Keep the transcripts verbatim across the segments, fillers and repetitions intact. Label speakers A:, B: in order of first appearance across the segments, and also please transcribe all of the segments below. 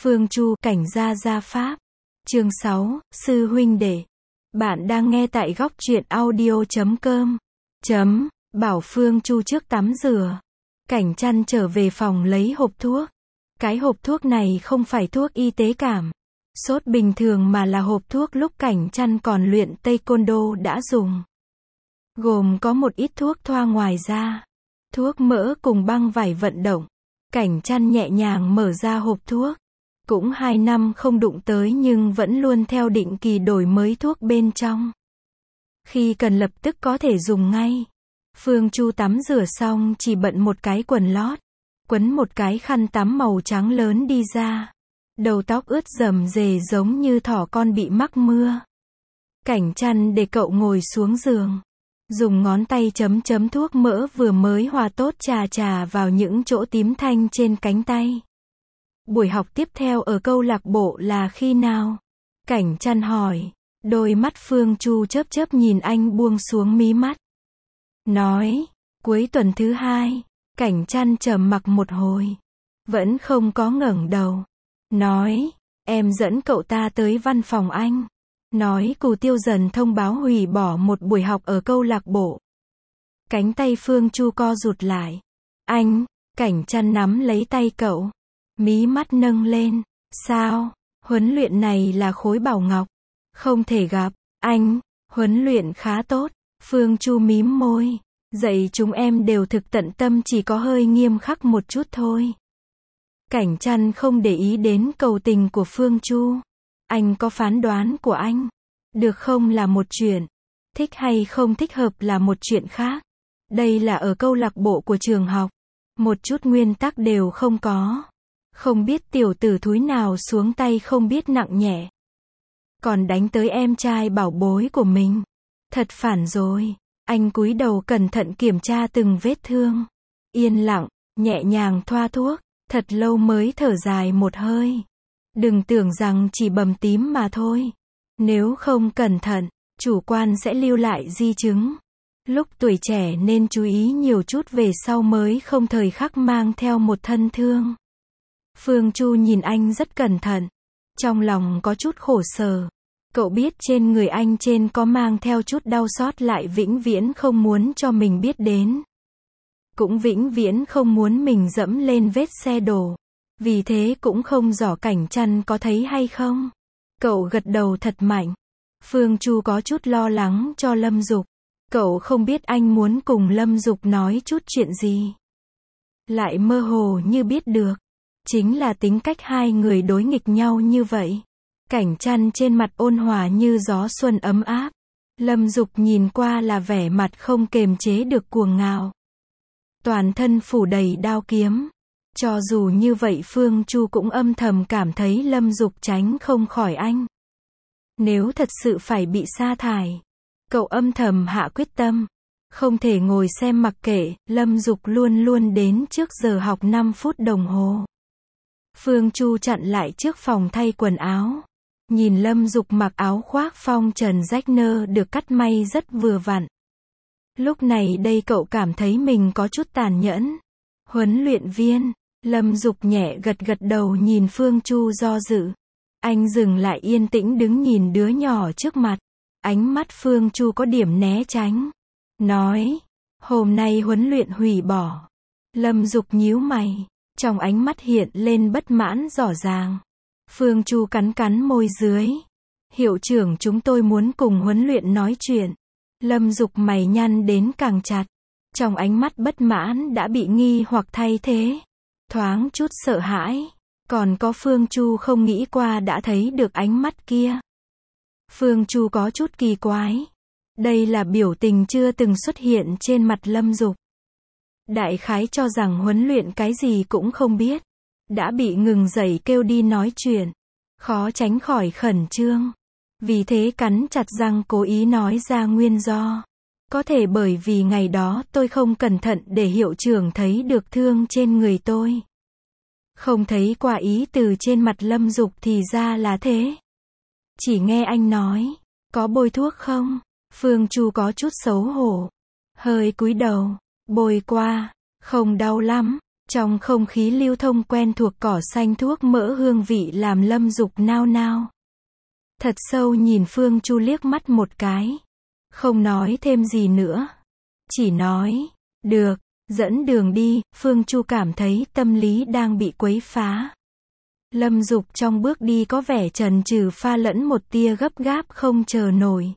A: Phương Chu, cảnh gia gia pháp. Chương sáu, sư huynh đệ. Bạn đang nghe tại góc truyện audio chấm com. Chấm, bảo Phương Chu trước tắm rửa. Cảnh Chăn trở về phòng lấy hộp thuốc. Cái hộp thuốc này không phải thuốc y tế cảm sốt bình thường mà là hộp thuốc lúc Cảnh Chăn còn luyện taekwondo đã dùng. Gồm có một ít thuốc thoa ngoài da, thuốc mỡ cùng băng vải vận động. Cảnh Chăn nhẹ nhàng mở ra hộp thuốc. Cũng hai năm không đụng tới nhưng vẫn luôn theo định kỳ đổi mới thuốc bên trong. Khi cần lập tức có thể dùng ngay. Phương Chu tắm rửa xong chỉ bận một cái quần lót, quấn một cái khăn tắm màu trắng lớn đi ra. Đầu tóc ướt rầm rề giống như thỏ con bị mắc mưa. Cảnh Chăn để cậu ngồi xuống giường. Dùng ngón tay chấm chấm thuốc mỡ vừa mới hòa tốt chà chà vào những chỗ tím thanh trên cánh tay. Buổi học tiếp theo ở câu lạc bộ là khi nào? Cảnh Chăn hỏi. Đôi mắt Phương Chu chớp chớp nhìn anh buông xuống mí mắt. Nói, cuối tuần thứ hai. Cảnh Chăn trầm mặc một hồi. Vẫn không có ngẩng đầu. Nói, em dẫn cậu ta tới văn phòng anh. Nói Cù Tiêu Dần thông báo hủy bỏ một buổi học ở câu lạc bộ. Cánh tay Phương Chu co rụt lại. Anh, Cảnh Chăn nắm lấy tay cậu. Mí mắt nâng lên. Sao? Huấn luyện này là khối bảo ngọc. Không thể gặp. Anh, huấn luyện khá tốt. Phương Chu mím môi. Dạy chúng em đều thực tận tâm, chỉ có hơi nghiêm khắc một chút thôi. Cảnh Chăn không để ý đến cầu tình của Phương Chu. Anh có phán đoán của anh. Được không là một chuyện. Thích hay không thích hợp là một chuyện khác. Đây là ở câu lạc bộ của trường học. Một chút nguyên tắc đều không có. Không biết tiểu tử thúi nào xuống tay không biết nặng nhẹ. Còn đánh tới em trai bảo bối của mình. Thật phản rồi. Anh cúi đầu cẩn thận kiểm tra từng vết thương. Yên lặng, nhẹ nhàng thoa thuốc. Thật lâu mới thở dài một hơi. Đừng tưởng rằng chỉ bầm tím mà thôi. Nếu không cẩn thận, chủ quan sẽ lưu lại di chứng. Lúc tuổi trẻ nên chú ý nhiều chút, về sau mới không thời khắc mang theo một thân thương. Phương Chu nhìn anh rất cẩn thận. Trong lòng có chút khổ sở. Cậu biết trên người anh trên có mang theo chút đau xót, lại vĩnh viễn không muốn cho mình biết đến. Cũng vĩnh viễn không muốn mình dẫm lên vết xe đổ. Vì thế cũng không rõ Cảnh Chăn có thấy hay không. Cậu gật đầu thật mạnh. Phương Chu có chút lo lắng cho Lâm Dục. Cậu không biết anh muốn cùng Lâm Dục nói chút chuyện gì. Lại mơ hồ như biết được. Chính là tính cách hai người đối nghịch nhau như vậy. Cảnh Chăn trên mặt ôn hòa như gió xuân ấm áp. Lâm Dục nhìn qua là vẻ mặt không kềm chế được cuồng ngạo. Toàn thân phủ đầy đao kiếm. Cho dù như vậy Phương Chu cũng âm thầm cảm thấy Lâm Dục tránh không khỏi anh. Nếu thật sự phải bị sa thải, cậu âm thầm hạ quyết tâm. Không thể ngồi xem mặc kệ, Lâm Dục luôn luôn đến trước giờ học năm phút đồng hồ. Phương Chu chặn lại trước phòng thay quần áo. Nhìn Lâm Dục mặc áo khoác phong trần rách nơ được cắt may rất vừa vặn. Lúc này đây cậu cảm thấy mình có chút tàn nhẫn. Huấn luyện viên. Lâm Dục nhẹ gật gật đầu nhìn Phương Chu do dự. Anh dừng lại yên tĩnh đứng nhìn đứa nhỏ trước mặt. Ánh mắt Phương Chu có điểm né tránh. Nói, hôm nay huấn luyện hủy bỏ. Lâm Dục nhíu mày. Trong ánh mắt hiện lên bất mãn rõ ràng. Phương Chu cắn cắn môi dưới. Hiệu trưởng chúng tôi muốn cùng huấn luyện nói chuyện. Lâm Dục mày nhăn đến càng chặt. Trong ánh mắt bất mãn đã bị nghi hoặc thay thế. Thoáng chút sợ hãi. Còn có Phương Chu không nghĩ qua đã thấy được ánh mắt kia. Phương Chu có chút kỳ quái. Đây là biểu tình chưa từng xuất hiện trên mặt Lâm Dục. Đại khái cho rằng huấn luyện cái gì cũng không biết. Đã bị ngừng dậy kêu đi nói chuyện. Khó tránh khỏi khẩn trương. Vì thế cắn chặt răng cố ý nói ra nguyên do. Có thể bởi vì ngày đó tôi không cẩn thận để hiệu trưởng thấy được thương trên người tôi. Không thấy qua ý từ trên mặt Lâm Dục thì ra là thế. Chỉ nghe anh nói, có bôi thuốc không? Phương Chu có chút xấu hổ. Hơi cúi đầu, bôi qua, không đau lắm. Trong không khí lưu thông quen thuộc cỏ xanh thuốc mỡ hương vị làm Lâm Dục nao nao. Thật sâu nhìn Phương Chu liếc mắt một cái. Không nói thêm gì nữa. Chỉ nói, được, dẫn đường đi. Phương Chu cảm thấy tâm lý đang bị quấy phá. Lâm Dục trong bước đi có vẻ chần chừ pha lẫn một tia gấp gáp không chờ nổi.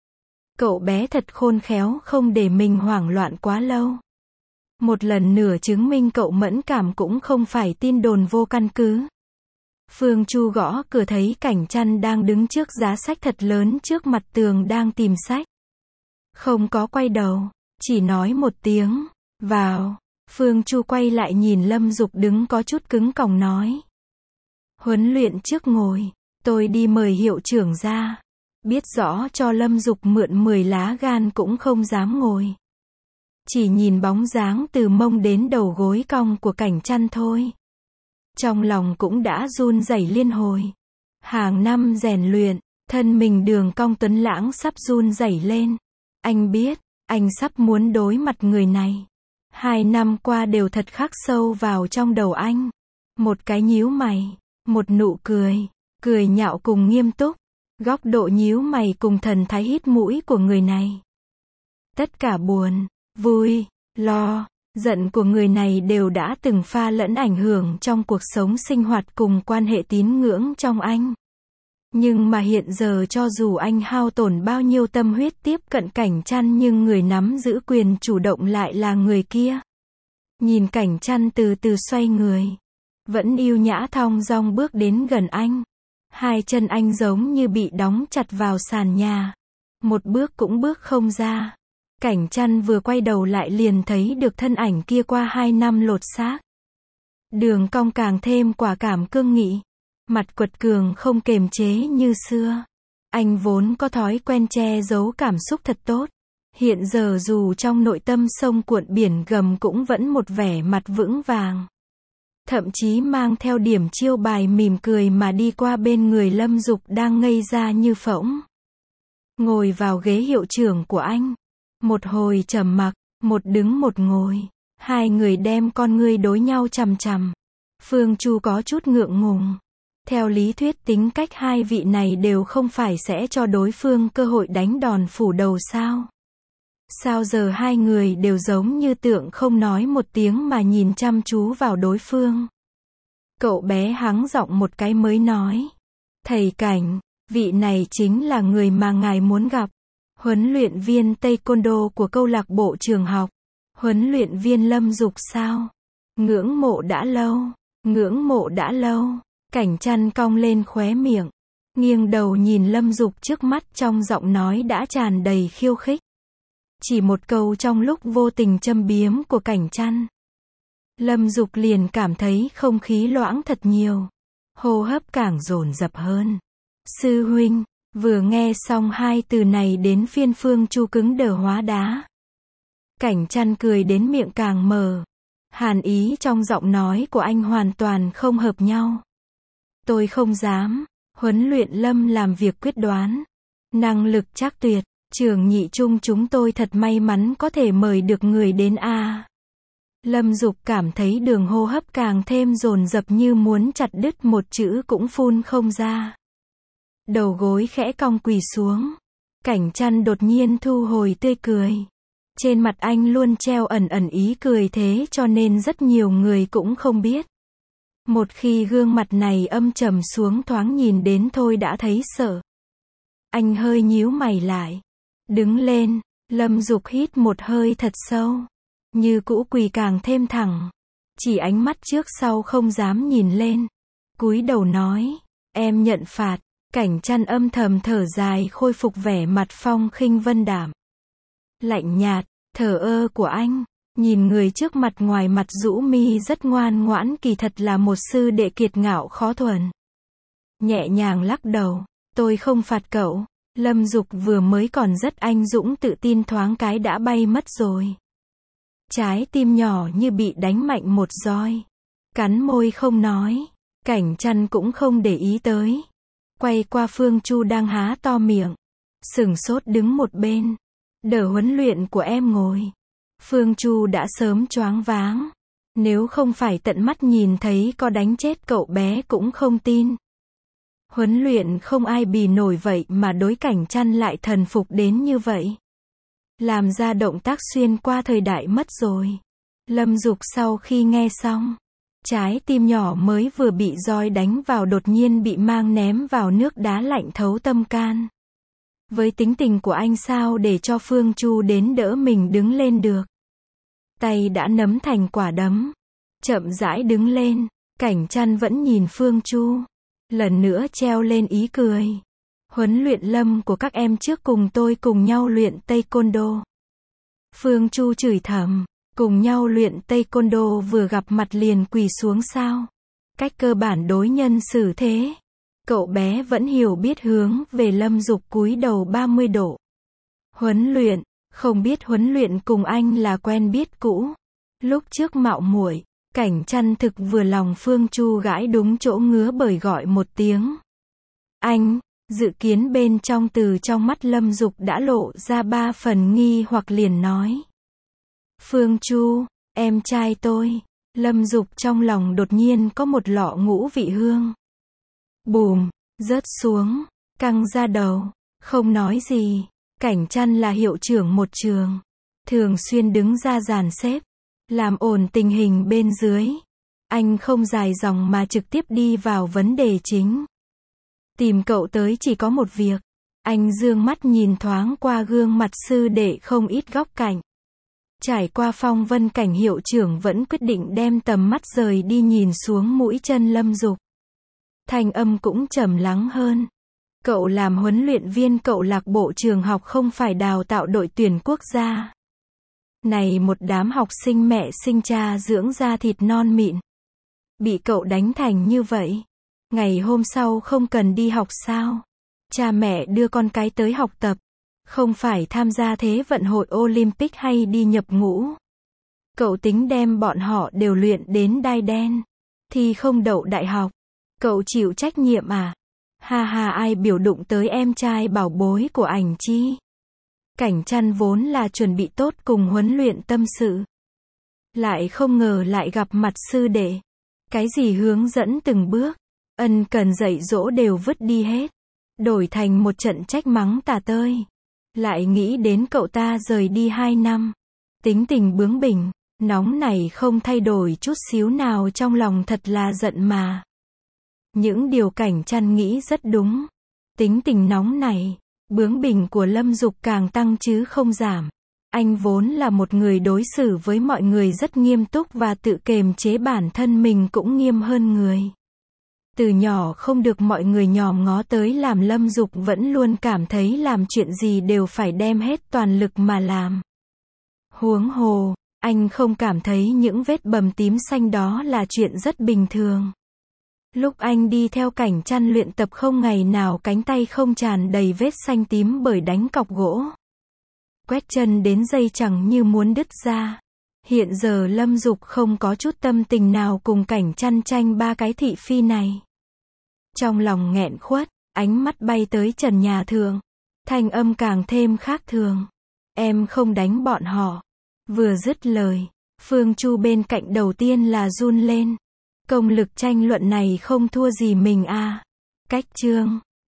A: Cậu bé thật khôn khéo không để mình hoảng loạn quá lâu. Một lần nữa chứng minh cậu mẫn cảm cũng không phải tin đồn vô căn cứ. Phương Chu gõ cửa thấy Cảnh Chăn đang đứng trước giá sách thật lớn trước mặt tường đang tìm sách. Không có quay đầu, chỉ nói một tiếng, vào. Phương Chu quay lại nhìn Lâm Dục đứng có chút cứng còng nói. Huấn luyện trước ngồi, tôi đi mời hiệu trưởng ra. Biết rõ cho Lâm Dục mượn mười lá gan cũng không dám ngồi. Chỉ nhìn bóng dáng từ mông đến đầu gối cong của Cảnh Chăn thôi. Trong lòng cũng đã run rẩy liên hồi. Hàng năm rèn luyện, thân mình Đường cong tuấn lãng sắp run rẩy lên. Anh biết, anh sắp muốn đối mặt người này. Hai năm qua đều thật khắc sâu vào trong đầu anh. Một cái nhíu mày, một nụ cười, cười nhạo cùng nghiêm túc. Góc độ nhíu mày cùng thần thái hít mũi của người này. Tất cả buồn, vui, lo, giận của người này đều đã từng pha lẫn ảnh hưởng trong cuộc sống sinh hoạt cùng quan hệ tín ngưỡng trong anh. Nhưng mà hiện giờ cho dù anh hao tổn bao nhiêu tâm huyết tiếp cận Cảnh Chăn nhưng người nắm giữ quyền chủ động lại là người kia. Nhìn Cảnh Chăn từ từ xoay người. Vẫn yêu nhã thong dong bước đến gần anh. Hai chân anh giống như bị đóng chặt vào sàn nhà. Một bước cũng bước không ra. Cảnh Chăn vừa quay đầu lại liền thấy được thân ảnh kia qua hai năm lột xác. Đường cong càng thêm quả cảm cương nghị. Mặt quật cường không kềm chế như xưa. Anh vốn có thói quen che giấu cảm xúc thật tốt. Hiện giờ dù trong nội tâm sông cuộn biển gầm cũng vẫn một vẻ mặt vững vàng. Thậm chí mang theo điểm chiêu bài mỉm cười mà đi qua bên người Lâm Dục đang ngây ra như phỗng. Ngồi vào ghế hiệu trưởng của anh. Một hồi trầm mặc, một đứng một ngồi. Hai người đem con ngươi đối nhau chằm chằm. Phương Chu có chút ngượng ngùng. Theo lý thuyết tính cách hai vị này đều không phải sẽ cho đối phương cơ hội đánh đòn phủ đầu sao? Sao giờ hai người đều giống như tượng không nói một tiếng mà nhìn chăm chú vào đối phương? Cậu bé hắng giọng một cái mới nói. Thầy Cảnh, vị này chính là người mà ngài muốn gặp. Huấn luyện viên Taekwondo của câu lạc bộ trường học. Huấn luyện viên Lâm Dục sao? Ngưỡng mộ đã lâu, ngưỡng mộ đã lâu. Cảnh Chăn cong lên khóe miệng. Nghiêng đầu nhìn Lâm Dục trước mắt trong giọng nói đã tràn đầy khiêu khích. Chỉ một câu trong lúc vô tình châm biếm của Cảnh Chăn. Lâm Dục liền cảm thấy không khí loãng thật nhiều. Hô hấp càng dồn dập hơn. Sư huynh, vừa nghe xong hai từ này đến phiên Phương Chu cứng đờ hóa đá. Cảnh Chăn cười đến miệng càng mở. Hàn ý trong giọng nói của anh hoàn toàn không hợp nhau. Tôi không dám. Huấn luyện Lâm làm việc quyết đoán. Năng lực chắc tuyệt. Trường nhị trung chúng tôi thật may mắn có thể mời được người đến a. Lâm Dục cảm thấy đường hô hấp càng thêm dồn dập như muốn chặt đứt một chữ cũng phun không ra. Đầu gối khẽ cong quỳ xuống. Cảnh Chăn đột nhiên thu hồi tươi cười. Trên mặt anh luôn treo ẩn ẩn ý cười thế cho nên rất nhiều người cũng không biết. Một khi gương mặt này âm trầm xuống thoáng nhìn đến thôi đã thấy sợ. Anh hơi nhíu mày lại. Đứng lên, Lâm Dục hít một hơi thật sâu. Như cũ quỳ càng thêm thẳng. Chỉ ánh mắt trước sau không dám nhìn lên. Cúi đầu nói, em nhận phạt. Cảnh Chăn âm thầm thở dài khôi phục vẻ mặt phong khinh vân đạm. Lạnh nhạt, thờ ơ của anh. Nhìn người trước mặt ngoài mặt rũ mi rất ngoan ngoãn kỳ thật là một sư đệ kiệt ngạo khó thuần. Nhẹ nhàng lắc đầu, tôi không phạt cậu. Lâm Dục vừa mới còn rất anh dũng tự tin thoáng cái đã bay mất rồi. Trái tim nhỏ như bị đánh mạnh một roi. Cắn môi không nói. Cảnh Chăn cũng không để ý tới. Quay qua Phương Chu đang há to miệng. Sửng sốt đứng một bên. Đỡ huấn luyện của em ngồi. Phương Chu đã sớm choáng váng. Nếu không phải tận mắt nhìn thấy có đánh chết cậu bé cũng không tin. Huấn luyện không ai bì nổi vậy mà đối Cảnh Chăn lại thần phục đến như vậy. Làm ra động tác xuyên qua thời đại mất rồi. Lâm Dục sau khi nghe xong, trái tim nhỏ mới vừa bị roi đánh vào đột nhiên bị mang ném vào nước đá lạnh thấu tâm can. Với tính tình của anh sao để cho Phương Chu đến đỡ mình đứng lên được. Tay đã nắm thành quả đấm. Chậm rãi đứng lên, Cảnh Chăn vẫn nhìn Phương Chu. Lần nữa treo lên ý cười. Huấn luyện lâm của các em trước cùng tôi cùng nhau luyện Taekwondo. Phương Chu chửi thầm, cùng nhau luyện Taekwondo vừa gặp mặt liền quỳ xuống sao? Cách cơ bản đối nhân xử thế. Cậu bé vẫn hiểu biết hướng về Lâm Dục cúi đầu ba mươi độ. Huấn luyện, không biết huấn luyện cùng anh là quen biết cũ. Lúc trước mạo muội, Cảnh Chăn thực vừa lòng Phương Chu gãi đúng chỗ ngứa bởi gọi một tiếng. Anh, dự kiến bên trong từ trong mắt Lâm Dục đã lộ ra ba phần nghi hoặc liền nói. Phương Chu, em trai tôi. Lâm Dục trong lòng đột nhiên có một lọ ngũ vị hương. Bùm, rớt xuống, căng ra đầu, không nói gì. Cảnh Chăn là hiệu trưởng một trường. Thường xuyên đứng ra dàn xếp, làm ổn tình hình bên dưới. Anh không dài dòng mà trực tiếp đi vào vấn đề chính. Tìm cậu tới chỉ có một việc. Anh dương mắt nhìn thoáng qua gương mặt sư đệ không ít góc cạnh. Trải qua phong vân Cảnh hiệu trưởng vẫn quyết định đem tầm mắt rời đi nhìn xuống mũi chân Lâm Dục. Thanh âm cũng trầm lắng hơn. Cậu làm huấn luyện viên cậu lạc bộ trường học không phải đào tạo đội tuyển quốc gia. Này một đám học sinh mẹ sinh cha dưỡng ra thịt non mịn. Bị cậu đánh thành như vậy. Ngày hôm sau không cần đi học sao? Cha mẹ đưa con cái tới học tập. Không phải tham gia thế vận hội Olympic hay đi nhập ngũ. Cậu tính đem bọn họ đều luyện đến đai đen. Thì không đậu đại học. Cậu chịu trách nhiệm à? Ha ha, ai biểu đụng tới em trai bảo bối của ảnh chi? Cảnh Chăn vốn là chuẩn bị tốt cùng huấn luyện tâm sự. Lại không ngờ lại gặp mặt sư đệ. Cái gì hướng dẫn từng bước, ân cần dạy dỗ đều vứt đi hết. Đổi thành một trận trách mắng tả tơi. Lại nghĩ đến cậu ta rời đi hai năm. Tính tình bướng bỉnh, nóng này không thay đổi chút xíu nào trong lòng thật là giận mà. Những điều Cảnh Chăn nghĩ rất đúng. Tính tình nóng này, bướng bỉnh của Lâm Dục càng tăng chứ không giảm. Anh vốn là một người đối xử với mọi người rất nghiêm túc và tự kềm chế bản thân mình cũng nghiêm hơn người. Từ nhỏ không được mọi người nhòm ngó tới làm Lâm Dục vẫn luôn cảm thấy làm chuyện gì đều phải đem hết toàn lực mà làm. Huống hồ, anh không cảm thấy những vết bầm tím xanh đó là chuyện rất bình thường. Lúc anh đi theo Cảnh Chăn luyện tập không ngày nào cánh tay không tràn đầy vết xanh tím bởi đánh cọc gỗ. Quét chân đến dây chẳng như muốn đứt ra. Hiện giờ Lâm Dục không có chút tâm tình nào cùng Cảnh Chăn tranh ba cái thị phi này. Trong lòng nghẹn khuất, ánh mắt bay tới trần nhà thượng. Thanh âm càng thêm khác thường. Em không đánh bọn họ. Vừa dứt lời, Phương Chu bên cạnh đầu tiên là run lên. Công lực tranh luận này không thua gì mình à. Cách chương.